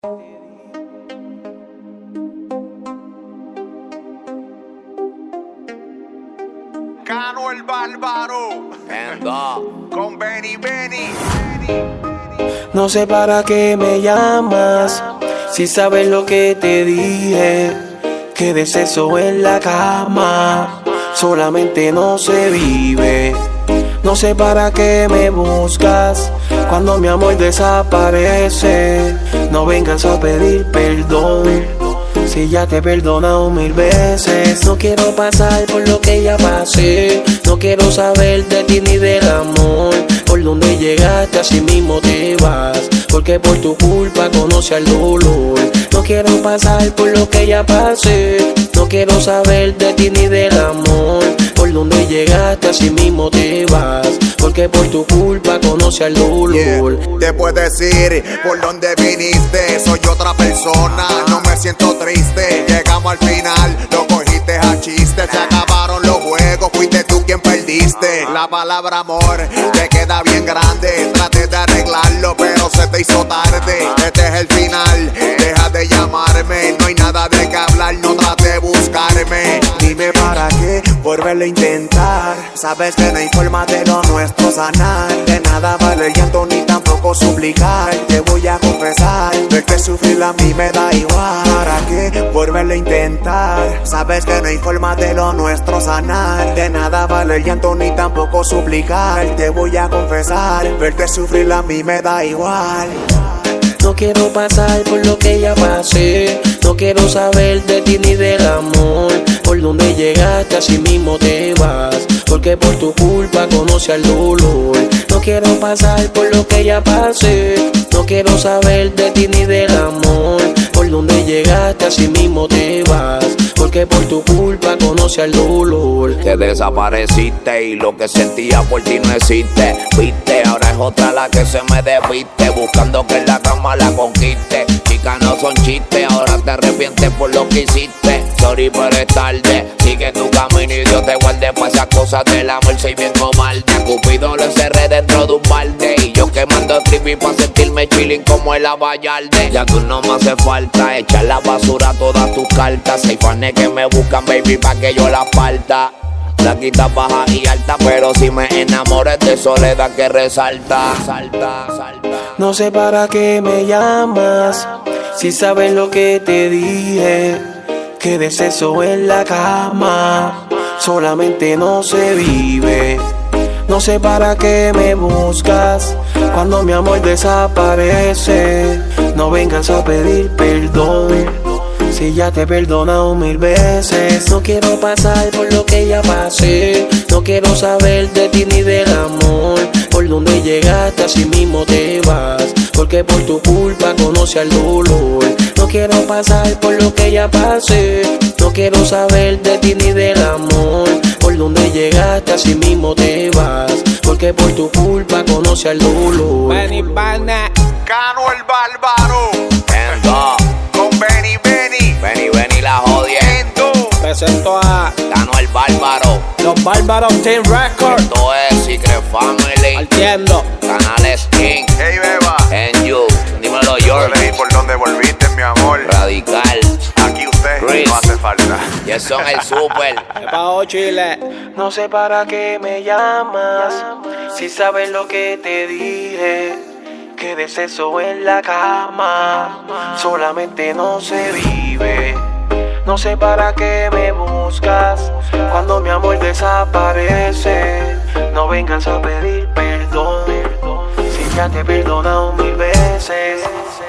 Cano el Bárbaro con Benny. No sé para qué me llamas, si sabes lo que te dije, que de sexo en la cama solamente no se vive. No sé para qué me buscas cuando mi amor desaparece. No vengas a pedir perdón si ya te he perdonado 1000 veces. No quiero pasar por lo que ya pasé, no quiero saber de ti ni del amor. Por donde llegaste así mismo te vas, porque por tu culpa conocí el dolor. No quiero pasar por lo que ya pasé, no quiero saber de ti ni del amor. Por donde llegaste así mismo te vas, porque por tu culpa conocí el dolor. Te puedes ir por donde viniste, soy otra persona, no me siento triste. Llegamos al final, lo cogiste a chiste. Se acabaron los juegos, fuiste tú quien perdiste. La palabra amor te queda bien grande, traté de arreglarlo pero se te hizo tarde. Este es el final, deja de llamarme, no hay nada de qué hablar, no trate de buscarme. Dime para qué volverlo a intentar, sabes que no hay forma de lo nuestro sanar. De nada vale el llanto ni tampoco suplicar, te voy a confesar, verte sufrir a mí me da igual. ¿Para qué volverlo a intentar? Sabes que no hay forma de lo nuestro sanar. De nada vale el llanto ni tampoco suplicar, te voy a confesar, verte sufrir a mí me da igual. No quiero pasar por lo que ya pasé, no quiero saber de ti ni del amor. Por donde llegaste así mismo te vas, porque por tu culpa conocí el dolor. No quiero pasar por lo que ya pasé, no quiero saber de ti ni del amor. Por donde llegaste así mismo te vas, porque por tu culpa conocí el dolor. Te desapareciste y lo que sentía por ti no existe. Viste, ahora es otra la que se me despiste, buscando que en la cama la conquiste. Chicas no son chistes, ahora te arrepientes por lo que hiciste. Sorry pero es tarde, sigue tu camino y Dios te guarde pa' esas cosas del amor. Soy bien cobarde, a Cupido lo encerré dentro de un balde, y yo quemando trippy pa' sentirme chilling como el Abayalde. Ya tú no me hace falta echar la basura todas tus cartas. Hay fanes que me buscan baby pa' que yo la falta. Flaquita, baja y alta, pero si me enamores de soledad que resalta. Salta. No sé para qué me llamas, si sabes lo que te dije, que de sexo en la cama solamente no se vive. No sé para qué me buscas cuando mi amor desaparece. No vengas a pedir perdón si ya te he perdonado 1000 veces. No quiero pasar por lo que ya pasé, no quiero saber de ti ni del amor. Por donde llegaste así mismo te vas, porque por tu culpa conocí el dolor. No quiero pasar por lo que ya pasé, no quiero saber de ti ni del amor. Por donde llegaste así mismo te vas, porque por tu culpa conocí el dolor. Benny Barnett, Cano el Bárbaro con Benny. Benny la jodiendo. presento a Cano el Bárbaro. los Bárbaros Team Records. Esto es Secret Family. Partiendo. Canales King. Hey beba, And you. Dímelo George. leí por donde volviste mi amor. Radical. Aquí usted Chris. no hace falta. Y eso es el super. Epa, Chile. No sé para qué me llamas, si sabes lo que te dije, que de sexo en la cama solamente no se vive. No sé para qué me buscas cuando mi amor desaparece. No vengas a pedir perdón si ya te he perdonado 1000 veces.